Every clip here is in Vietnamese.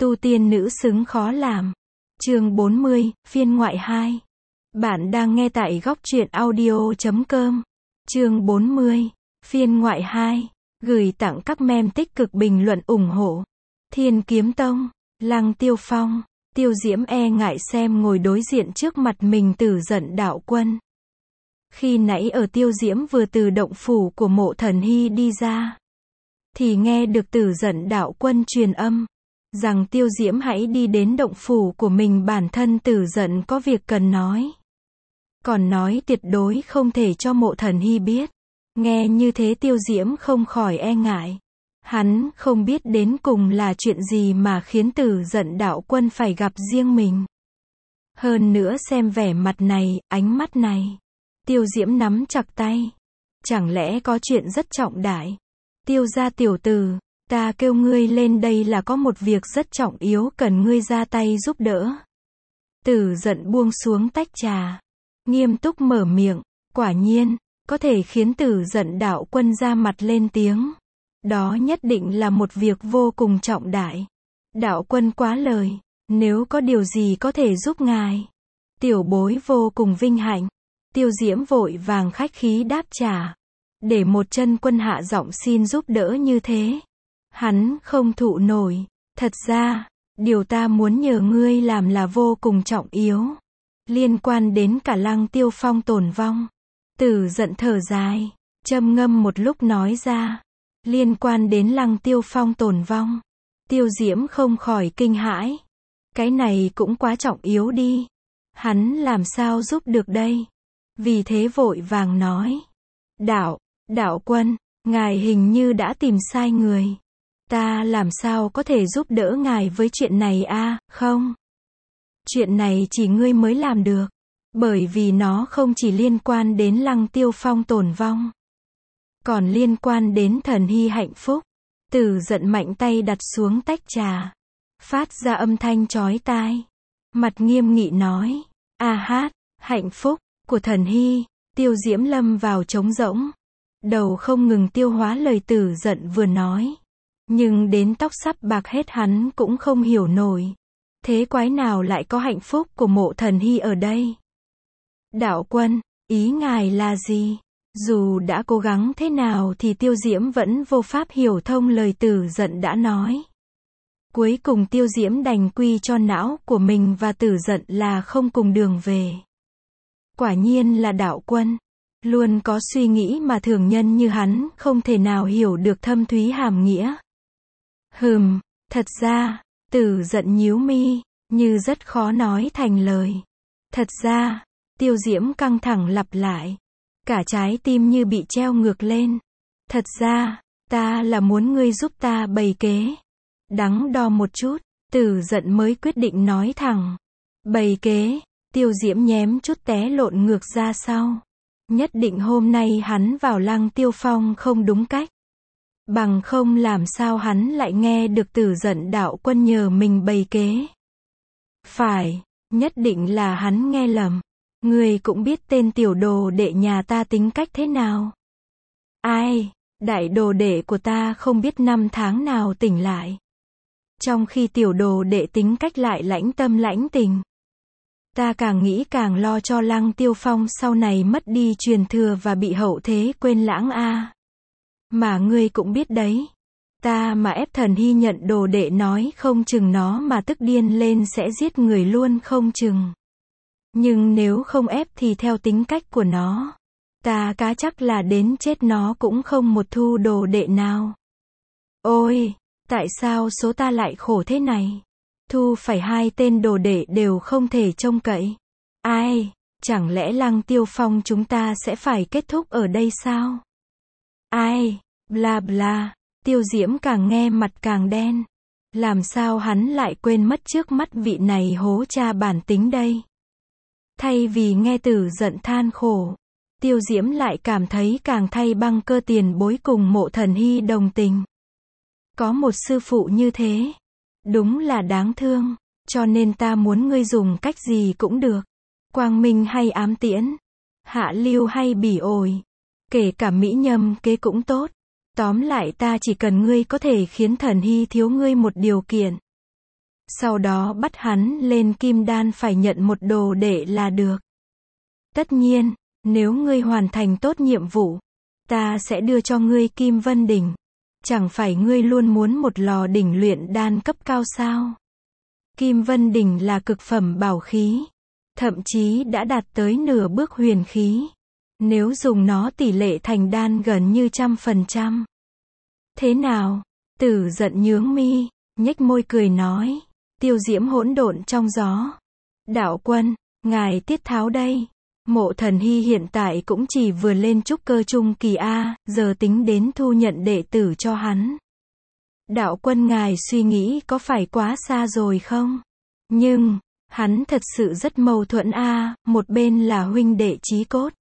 Tu tiên nữ xứng khó làm. Chương 40, phiên ngoại 2. Bạn đang nghe tại góc truyện audio.com. Chương 40, phiên ngoại 2. Gửi tặng các mem tích cực bình luận ủng hộ. Thiên Kiếm Tông, Lăng Tiêu Phong, Tiêu Diễm e ngại xem ngồi đối diện trước mặt mình Tử Giận đạo quân. Khi nãy ở Tiêu Diễm vừa từ động phủ của Mộ Thần Hy đi ra, thì nghe được Tử Giận đạo quân truyền âm rằng Tiêu Diễm hãy đi đến động phủ của mình, bản thân Tử Giận có việc cần nói. Còn nói tuyệt đối không thể cho Mộ Thần Hy biết. Nghe như thế Tiêu Diễm không khỏi e ngại. Hắn không biết đến cùng là chuyện gì mà khiến Tử Giận đạo quân phải gặp riêng mình. Hơn nữa xem vẻ mặt này, ánh mắt này. Tiêu Diễm nắm chặt tay. Chẳng lẽ có chuyện rất trọng đại? Tiêu gia tiểu tử, ta kêu ngươi lên đây là có một việc rất trọng yếu cần ngươi ra tay giúp đỡ. Tử Giận buông xuống tách trà, nghiêm túc mở miệng. Quả nhiên, có thể khiến Tử Giận đạo quân ra mặt lên tiếng. Đó nhất định là một việc vô cùng trọng đại. Đạo quân quá lời, nếu có điều gì có thể giúp ngài, tiểu bối vô cùng vinh hạnh. Tiêu Diễm vội vàng khách khí đáp trả. Để một chân quân hạ giọng xin giúp đỡ như thế, hắn không thụ nổi. Thật ra, điều ta muốn nhờ ngươi làm là vô cùng trọng yếu, liên quan đến cả Lăng Tiêu Phong tổn vong. Tử Giận thở dài, trầm ngâm một lúc nói ra. Liên quan đến Lăng Tiêu Phong tổn vong. Tiêu Diễm không khỏi kinh hãi. Cái này cũng quá trọng yếu đi. Hắn làm sao giúp được đây? Vì thế vội vàng nói. Đạo quân, ngài hình như đã tìm sai người. Ta làm sao có thể giúp đỡ ngài với chuyện này a? Không. Chuyện này chỉ ngươi mới làm được. Bởi vì nó không chỉ liên quan đến Lăng Tiêu Phong tổn vong, còn liên quan đến Thần Hy hạnh phúc. Tử Giận mạnh tay đặt xuống tách trà, phát ra âm thanh chói tai. Mặt nghiêm nghị nói. A hát, hạnh phúc của Thần Hy. Tiêu Diễm lâm vào trống rỗng. Đầu không ngừng tiêu hóa lời Tử Giận vừa nói. Nhưng đến tóc sắp bạc hết hắn cũng không hiểu nổi. Thế quái nào lại có hạnh phúc của Mộ Thần Hy ở đây? Đạo quân, ý ngài là gì? Dù đã cố gắng thế nào thì Tiêu Diễm vẫn vô pháp hiểu thông lời Tử Giận đã nói. Cuối cùng Tiêu Diễm đành quy cho não của mình và Tử Giận là không cùng đường về. Quả nhiên là đạo quân, luôn có suy nghĩ mà thường nhân như hắn không thể nào hiểu được thâm thúy hàm nghĩa. Thật ra, Tử Giận nhíu mi, như rất khó nói thành lời. Thật ra, Tiêu Diễm căng thẳng lặp lại. Cả trái tim như bị treo ngược lên. Thật ra, ta là muốn ngươi giúp ta bày kế. Đắn đo một chút, Tử Giận mới quyết định nói thẳng. Bày kế? Tiêu Diễm nhém chút té lộn ngược ra sau. Nhất định hôm nay hắn vào Lăng Tiêu Phong không đúng cách. Bằng không làm sao hắn lại nghe được Tử Giận đạo quân nhờ mình bày kế. Phải, nhất định là hắn nghe lầm. Ngươi cũng biết tên tiểu đồ đệ nhà ta tính cách thế nào. Ai, đại đồ đệ của ta không biết năm tháng nào tỉnh lại. Trong khi tiểu đồ đệ tính cách lại lãnh tâm lãnh tình. Ta càng nghĩ càng lo cho Lăng Tiêu Phong sau này mất đi truyền thừa và bị hậu thế quên lãng a. Mà ngươi cũng biết đấy. Ta mà ép Thần Hy nhận đồ đệ nói không chừng nó mà tức điên lên sẽ giết người luôn không chừng. Nhưng nếu không ép thì theo tính cách của nó, ta cá chắc là đến chết nó cũng không một thu đồ đệ nào. Ôi, tại sao số ta lại khổ thế này? Thu phải 2 tên đồ đệ đều không thể trông cậy. Ai, chẳng lẽ Lăng Tiêu Phong chúng ta sẽ phải kết thúc ở đây sao? Ai, bla bla, Tiêu Diễm càng nghe mặt càng đen. Làm sao hắn lại quên mất trước mắt vị này hố cha bản tính đây? Thay vì nghe Tử Giận than khổ, Tiêu Diễm lại cảm thấy càng thay băng cơ tiền bối cùng Mộ Thần Hy đồng tình. Có một sư phụ như thế, đúng là đáng thương, cho nên ta muốn ngươi dùng cách gì cũng được. Quang minh hay ám tiễn, hạ lưu hay bỉ ổi, kể cả mỹ nhầm kế cũng tốt. Tóm lại ta chỉ cần ngươi có thể khiến Thần Hy thiếu ngươi một điều kiện. Sau đó bắt hắn lên kim đan phải nhận một đồ đệ là được. Tất nhiên, nếu ngươi hoàn thành tốt nhiệm vụ, ta sẽ đưa cho ngươi Kim Vân Đỉnh. Chẳng phải ngươi luôn muốn một lò đỉnh luyện đan cấp cao sao? Kim Vân Đỉnh là cực phẩm bảo khí, thậm chí đã đạt tới nửa bước huyền khí. Nếu dùng nó tỷ lệ thành đan gần như 100%. Thế nào? Tử giận nhướng mi, nhếch môi cười nói. Tiêu Diễm hỗn độn trong gió. Đạo quân, ngài tiết tháo đây. Mộ Thần Hy hiện tại cũng chỉ vừa lên trúc cơ trung kỳ A, giờ tính đến thu nhận đệ tử cho hắn. Đạo quân ngài suy nghĩ có phải quá xa rồi không? Nhưng, hắn thật sự rất mâu thuẫn A, một bên là huynh đệ chí cốt.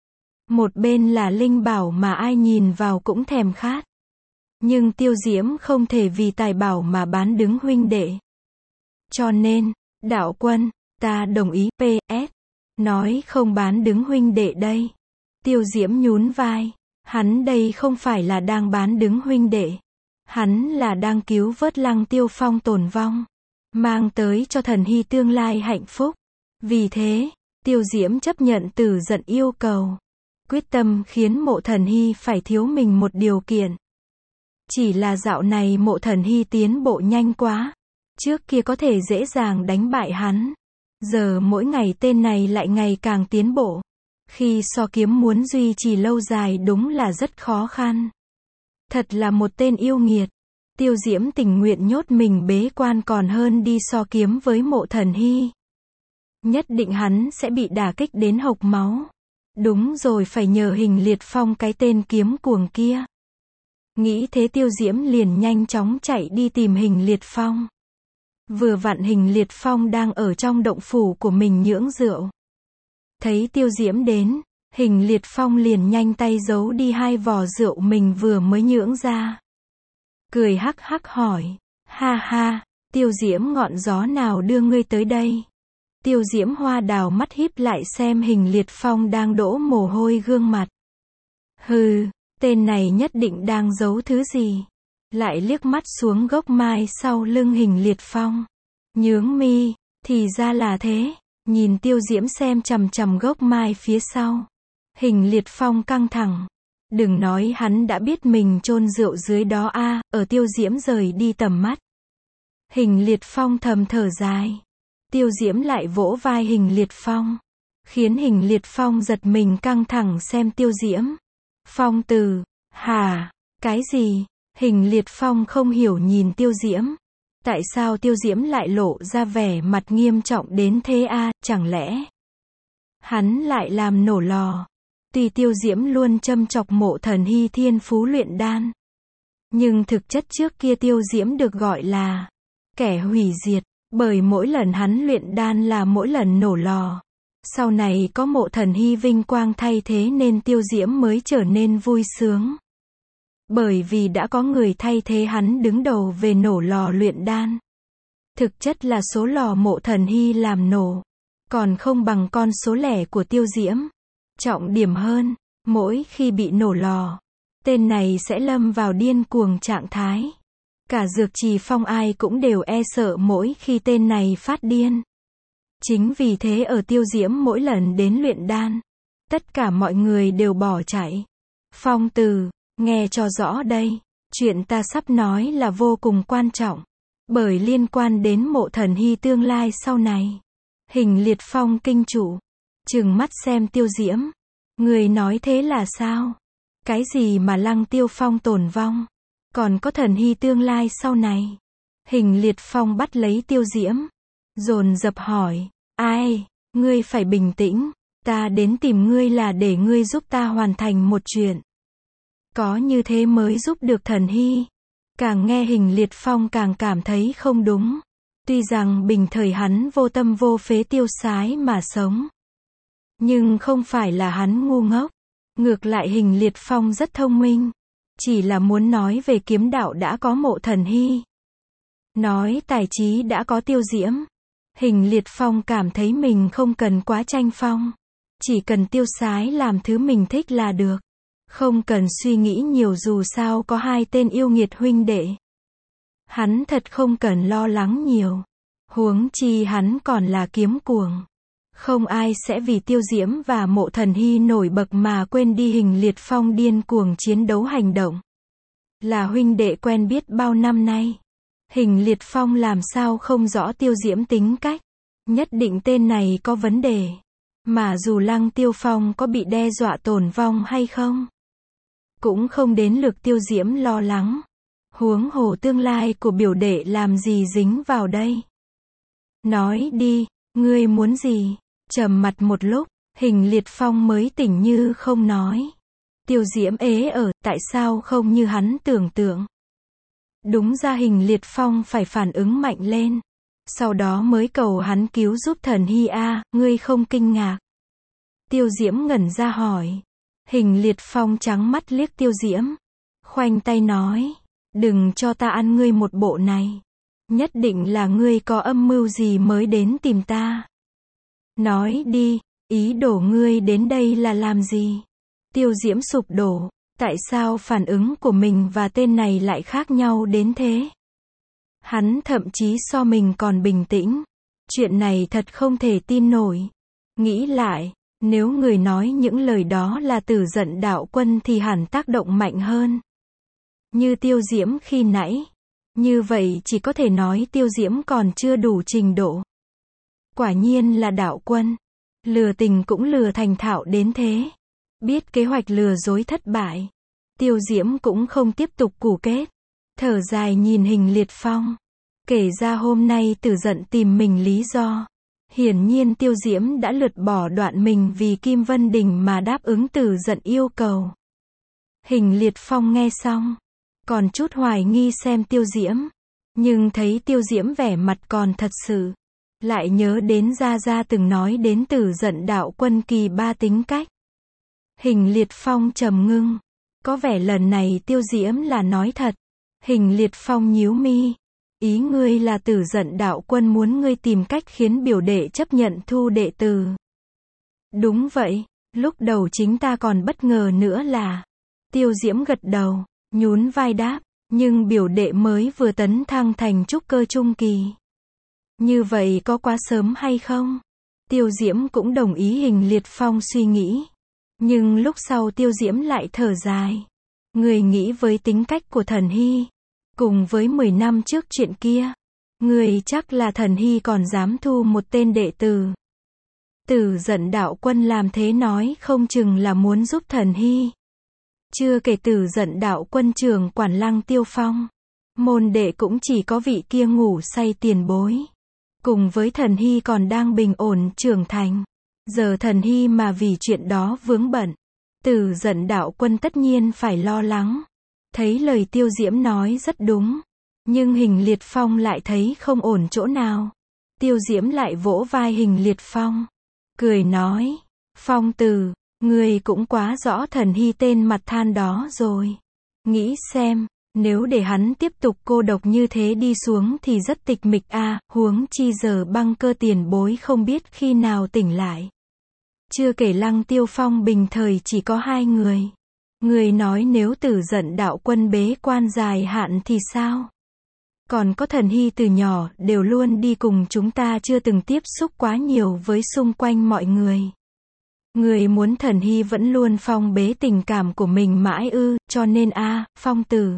Một bên là linh bảo mà ai nhìn vào cũng thèm khát. Nhưng Tiêu Diễm không thể vì tài bảo mà bán đứng huynh đệ. Cho nên, đạo quân, ta đồng ý, PS. Nói không bán đứng huynh đệ đây. Tiêu Diễm nhún vai. Hắn đây không phải là đang bán đứng huynh đệ. Hắn là đang cứu vớt Lăng Tiêu Phong tồn vong. Mang tới cho Thần Hy tương lai hạnh phúc. Vì thế, Tiêu Diễm chấp nhận Tử giận yêu cầu. Quyết tâm khiến Mộ Thần Hy phải thiếu mình một điều kiện. Chỉ là dạo này Mộ Thần Hy tiến bộ nhanh quá. Trước kia có thể dễ dàng đánh bại hắn. Giờ mỗi ngày tên này lại ngày càng tiến bộ. Khi so kiếm muốn duy trì lâu dài đúng là rất khó khăn. Thật là một tên yêu nghiệt. Tiêu Diễm tình nguyện nhốt mình bế quan còn hơn đi so kiếm với Mộ Thần Hy. Nhất định hắn sẽ bị đả kích đến hộc máu. Đúng rồi, phải nhờ Hình Liệt Phong cái tên kiếm cuồng kia. Nghĩ thế Tiêu Diễm liền nhanh chóng chạy đi tìm Hình Liệt Phong. Vừa vặn Hình Liệt Phong đang ở trong động phủ của mình nhưỡng rượu. Thấy Tiêu Diễm đến, Hình Liệt Phong liền nhanh tay giấu đi 2 vò rượu mình vừa mới nhưỡng ra. Cười hắc hắc hỏi, ha ha, Tiêu Diễm ngọn gió nào đưa ngươi tới đây? Tiêu Diễm Hoa Đào mắt híp lại xem Hình Liệt Phong đang đổ mồ hôi gương mặt. Hừ, tên này nhất định đang giấu thứ gì. Lại liếc mắt xuống gốc mai sau lưng Hình Liệt Phong. Nhướng mi, thì ra là thế. Nhìn Tiêu Diễm xem chằm chằm gốc mai phía sau. Hình Liệt Phong căng thẳng. Đừng nói hắn đã biết mình chôn rượu dưới đó a. Ở Tiêu Diễm rời đi tầm mắt. Hình Liệt Phong thầm thở dài. Tiêu Diễm lại vỗ vai Hình Liệt Phong. Khiến Hình Liệt Phong giật mình căng thẳng xem Tiêu Diễm. Phong Từ, hả, cái gì? Hình Liệt Phong không hiểu nhìn Tiêu Diễm. Tại sao Tiêu Diễm lại lộ ra vẻ mặt nghiêm trọng đến thế a? Chẳng lẽ hắn lại làm nổ lò? Tuy Tiêu Diễm luôn châm chọc Mộ Thần Hy thiên phú luyện đan, nhưng thực chất trước kia Tiêu Diễm được gọi là kẻ hủy diệt, bởi mỗi lần hắn luyện đan là mỗi lần nổ lò. Sau này có Mộ Thần Hy vinh quang thay thế nên Tiêu Diễm mới trở nên vui sướng. Bởi vì đã có người thay thế hắn đứng đầu về nổ lò luyện đan. Thực chất là số lò Mộ Thần Hy làm nổ, còn không bằng con số lẻ của Tiêu Diễm. Trọng điểm hơn, mỗi khi bị nổ lò, tên này sẽ lâm vào điên cuồng trạng thái. Cả Dược Trì Phong ai cũng đều e sợ mỗi khi tên này phát điên. Chính vì thế ở Tiêu Diễm mỗi lần đến luyện đan, tất cả mọi người đều bỏ chạy. Phong Từ, nghe cho rõ đây, chuyện ta sắp nói là vô cùng quan trọng, bởi liên quan đến Mộ Thần Hy tương lai sau này. Hình Liệt Phong kinh trụ, trừng mắt xem Tiêu Diễm. Người nói thế là sao? Cái gì mà Lăng Tiêu Phong tồn vong? Còn có Thần Hy tương lai sau này? Hình Liệt Phong bắt lấy Tiêu Diễm, dồn dập hỏi, ai? Ngươi phải bình tĩnh, ta đến tìm ngươi là để ngươi giúp ta hoàn thành một chuyện. Có như thế mới giúp được Thần Hy. Càng nghe Hình Liệt Phong càng cảm thấy không đúng. Tuy rằng bình thời hắn vô tâm vô phế tiêu sái mà sống, nhưng không phải là hắn ngu ngốc. Ngược lại Hình Liệt Phong rất thông minh. Chỉ là muốn nói về kiếm đạo đã có Mộ Thần Hy, nói tài trí đã có Tiêu Diễm. Hình Liệt Phong cảm thấy mình không cần quá tranh phong. Chỉ cần tiêu sái làm thứ mình thích là được. Không cần suy nghĩ nhiều, dù sao có 2 tên yêu nghiệt huynh đệ. Hắn thật không cần lo lắng nhiều. Huống chi hắn còn là kiếm cuồng. Không ai sẽ vì Tiêu Diễm và Mộ Thần Hy nổi bật mà quên đi Hình Liệt Phong điên cuồng chiến đấu hành động. Là huynh đệ quen biết bao năm nay. Hình Liệt Phong làm sao không rõ Tiêu Diễm tính cách. Nhất định tên này có vấn đề. Mà dù Lăng Tiêu Phong có bị đe dọa tổn vong hay không, cũng không đến lượt Tiêu Diễm lo lắng. Huống hồ tương lai của biểu đệ làm gì dính vào đây. Nói đi, ngươi muốn gì? Trầm mặt một lúc, Hình Liệt Phong mới tỉnh như không nói. Tiêu Diễm ế ở, tại sao không như hắn tưởng tượng. Đúng ra Hình Liệt Phong phải phản ứng mạnh lên. Sau đó mới cầu hắn cứu giúp Thần Hy a, ngươi không kinh ngạc. Tiêu Diễm ngẩn ra hỏi. Hình Liệt Phong trắng mắt liếc Tiêu Diễm. Khoanh tay nói. Đừng cho ta ăn ngươi một bộ này. Nhất định là ngươi có âm mưu gì mới đến tìm ta. Nói đi, ý đồ ngươi đến đây là làm gì? Tiêu Diễm sụp đổ. Tại sao phản ứng của mình và tên này lại khác nhau đến thế? Hắn thậm chí so mình còn bình tĩnh. Chuyện này thật không thể tin nổi. Nghĩ lại, nếu người nói những lời đó là Tử Giận Đạo Quân thì hẳn tác động mạnh hơn. Như Tiêu Diễm khi nãy. Như vậy chỉ có thể nói Tiêu Diễm còn chưa đủ trình độ. Quả nhiên là đạo quân. Lừa tình cũng lừa thành thạo đến thế. Biết kế hoạch lừa dối thất bại. Tiêu Diễm cũng không tiếp tục củ kết. Thở dài nhìn Hình Liệt Phong. Kể ra hôm nay Tử Giận tìm mình lý do. Hiển nhiên Tiêu Diễm đã lược bỏ đoạn mình vì Kim Vân Đình mà đáp ứng Tử Giận yêu cầu. Hình Liệt Phong nghe xong. Còn chút hoài nghi xem Tiêu Diễm. Nhưng thấy Tiêu Diễm vẻ mặt còn thật sự. Lại nhớ đến Gia Gia từng nói đến Tử Giận Đạo Quân kỳ ba tính cách. Hình Liệt Phong trầm ngưng. Có vẻ lần này Tiêu Diễm là nói thật. Hình Liệt Phong nhíu mi. Ý ngươi là Tử Giận Đạo Quân muốn ngươi tìm cách khiến biểu đệ chấp nhận thu đệ tử. Đúng vậy, lúc đầu chính ta còn bất ngờ nữa là. Tiêu Diễm gật đầu, nhún vai đáp, nhưng biểu đệ mới vừa tấn thăng thành trúc cơ trung kỳ. Như vậy có quá sớm hay không? Tiêu Diễm cũng đồng ý Hình Liệt Phong suy nghĩ. Nhưng lúc sau Tiêu Diễm lại thở dài. Người nghĩ với tính cách của Thần Hy. Cùng với 10 năm trước chuyện kia. Người chắc là Thần Hy còn dám thu một tên đệ tử. Tử Giận Đạo Quân làm thế nói không chừng là muốn giúp Thần Hy. Chưa kể Tử Giận Đạo Quân trưởng quản Lăng Tiêu Phong. Môn đệ cũng chỉ có vị kia ngủ say tiền bối. Cùng với Thần Hy còn đang bình ổn trưởng thành. Giờ Thần Hy mà vì chuyện đó vướng bận. Tử Giận Đạo Quân tất nhiên phải lo lắng. Thấy lời Tiêu Diễm nói rất đúng. Nhưng Hình Liệt Phong lại thấy không ổn chỗ nào. Tiêu Diễm lại vỗ vai Hình Liệt Phong. Cười nói. Phong tử, người cũng quá rõ Thần Hy tên mặt than đó rồi. Nghĩ xem, nếu để hắn tiếp tục cô độc như thế đi xuống thì rất tịch mịch a, huống chi giờ Băng Cơ tiền bối không biết khi nào tỉnh lại. Chưa kể Lăng Tiêu Phong bình thời chỉ có 2 người. Người nói nếu Tử Giận Đạo Quân bế quan dài hạn thì sao? Còn có Thần Hy từ nhỏ đều luôn đi cùng chúng ta chưa từng tiếp xúc quá nhiều với xung quanh mọi người. Người muốn Thần Hy vẫn luôn phong bế tình cảm của mình mãi ư, cho nên Phong tử.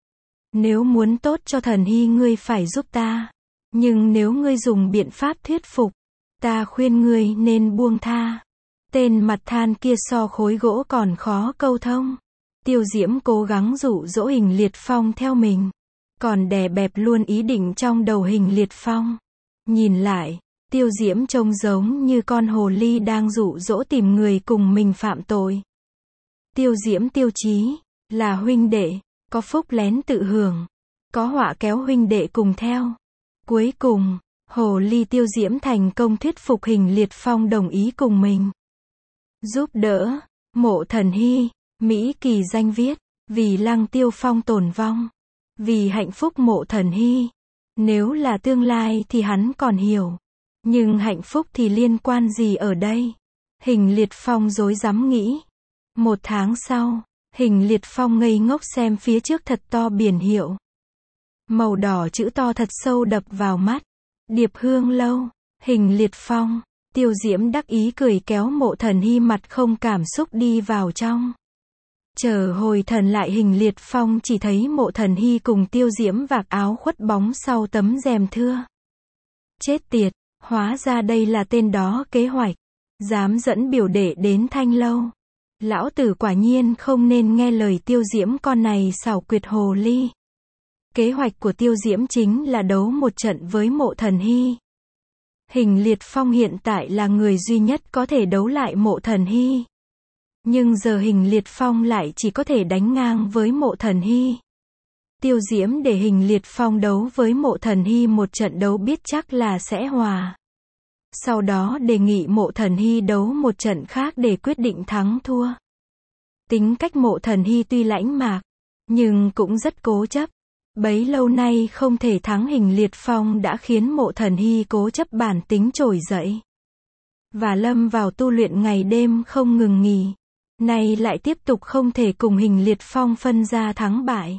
Nếu muốn tốt cho Thần Hy ngươi phải giúp ta. Nhưng nếu ngươi dùng biện pháp thuyết phục, ta khuyên ngươi nên buông tha. Tên mặt than kia so khối gỗ còn khó câu thông. Tiêu Diễm cố gắng dụ dỗ Hình Liệt Phong theo mình. Còn đè bẹp luôn ý định trong đầu Hình Liệt Phong. Nhìn lại, Tiêu Diễm trông giống như con hồ ly đang dụ dỗ tìm người cùng mình phạm tội. Tiêu Diễm Tiêu Chí, là huynh đệ, có phúc lén tự hưởng. Có họa kéo huynh đệ cùng theo. Cuối cùng, hồ ly Tiêu Diễm thành công thuyết phục Hình Liệt Phong đồng ý cùng mình. Giúp đỡ, Mộ Thần Hy, Mỹ Kỳ danh viết, vì Lăng Tiêu Phong tổn vong. Vì hạnh phúc Mộ Thần Hy. Nếu là tương lai thì hắn còn hiểu. Nhưng hạnh phúc thì liên quan gì ở đây? Hình Liệt Phong rối rắm nghĩ. 1 tháng sau, Hình Liệt Phong ngây ngốc xem phía trước thật to biển hiệu. Màu đỏ chữ to thật sâu đập vào mắt. Điệp Hương Lâu, Hình Liệt Phong, Tiêu Diễm đắc ý cười kéo Mộ Thần Hy mặt không cảm xúc đi vào trong. Chờ hồi thần lại Hình Liệt Phong chỉ thấy Mộ Thần Hy cùng Tiêu Diễm vạc áo khuất bóng sau tấm rèm thưa. Chết tiệt, hóa ra đây là tên đó kế hoạch. Dám dẫn biểu đệ đến Thanh Lâu. Lão tử quả nhiên không nên nghe lời Tiêu Diễm con này xảo quyệt hồ ly. Kế hoạch của Tiêu Diễm chính là đấu một trận với Mộ Thần Hy. Hình Liệt Phong hiện tại là người duy nhất có thể đấu lại Mộ Thần Hy. Nhưng giờ Hình Liệt Phong lại chỉ có thể đánh ngang với Mộ Thần Hy. Tiêu Diễm để Hình Liệt Phong đấu với Mộ Thần Hy một trận đấu biết chắc là sẽ hòa. Sau đó đề nghị Mộ Thần Hy đấu một trận khác để quyết định thắng thua. Tính cách Mộ Thần Hy tuy lãnh mạc, nhưng cũng rất cố chấp. Bấy lâu nay không thể thắng Hình Liệt Phong đã khiến Mộ Thần Hy cố chấp bản tính trỗi dậy. Và lâm vào tu luyện ngày đêm không ngừng nghỉ. Nay lại tiếp tục không thể cùng Hình Liệt Phong phân ra thắng bại.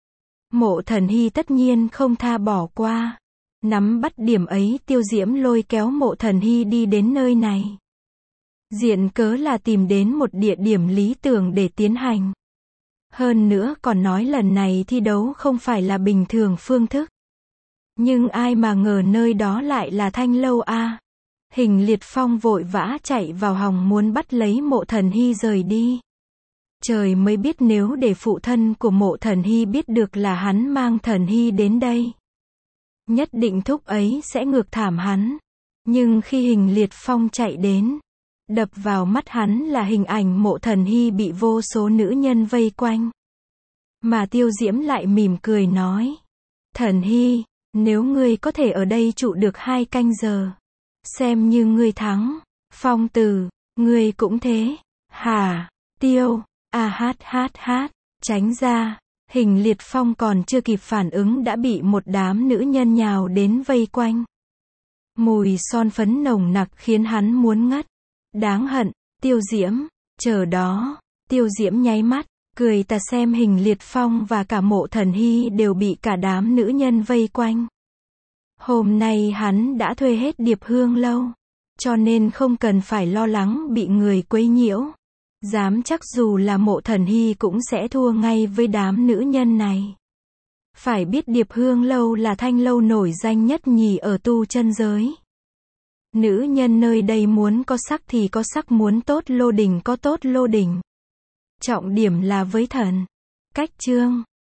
Mộ Thần Hy tất nhiên không tha bỏ qua. Nắm bắt điểm ấy Tiêu Diễm lôi kéo Mộ Thần Hy đi đến nơi này. Diện cớ là tìm đến một địa điểm lý tưởng để tiến hành. Hơn nữa còn nói lần này thi đấu không phải là bình thường phương thức. Nhưng ai mà ngờ nơi đó lại là Thanh Lâu a. Hình Liệt Phong vội vã chạy vào hòng muốn bắt lấy Mộ Thần Hy rời đi. Trời mới biết nếu để phụ thân của Mộ Thần Hy biết được là hắn mang Thần Hy đến đây. Nhất định thúc ấy sẽ ngược thảm hắn. Nhưng khi Hình Liệt Phong chạy đến, đập vào mắt hắn là hình ảnh Mộ Thần Hy bị vô số nữ nhân vây quanh. Mà Tiêu Diễm lại mỉm cười nói. Thần Hy, nếu ngươi có thể ở đây trụ được 2 canh giờ, xem như ngươi thắng. Phong Tử, ngươi cũng thế. Hả? Tiêu, hát, tránh ra. Hình Liệt Phong còn chưa kịp phản ứng đã bị một đám nữ nhân nhào đến vây quanh. Mùi son phấn nồng nặc khiến hắn muốn ngất. Đáng hận, Tiêu Diễm, chờ đó. Tiêu Diễm nháy mắt, cười ta xem Hình Liệt Phong và cả Mộ Thần Hy đều bị cả đám nữ nhân vây quanh. Hôm nay hắn đã thuê hết Điệp Hương Lâu, cho nên không cần phải lo lắng bị người quấy nhiễu. Dám chắc dù là Mộ Thần Hy cũng sẽ thua ngay với đám nữ nhân này. Phải biết Điệp Hương Lâu là Thanh Lâu nổi danh nhất nhì ở tu chân giới. Nữ nhân nơi đây muốn có sắc thì có sắc, muốn tốt lô đình có tốt lô đình. Trọng điểm là với thần. Cách chương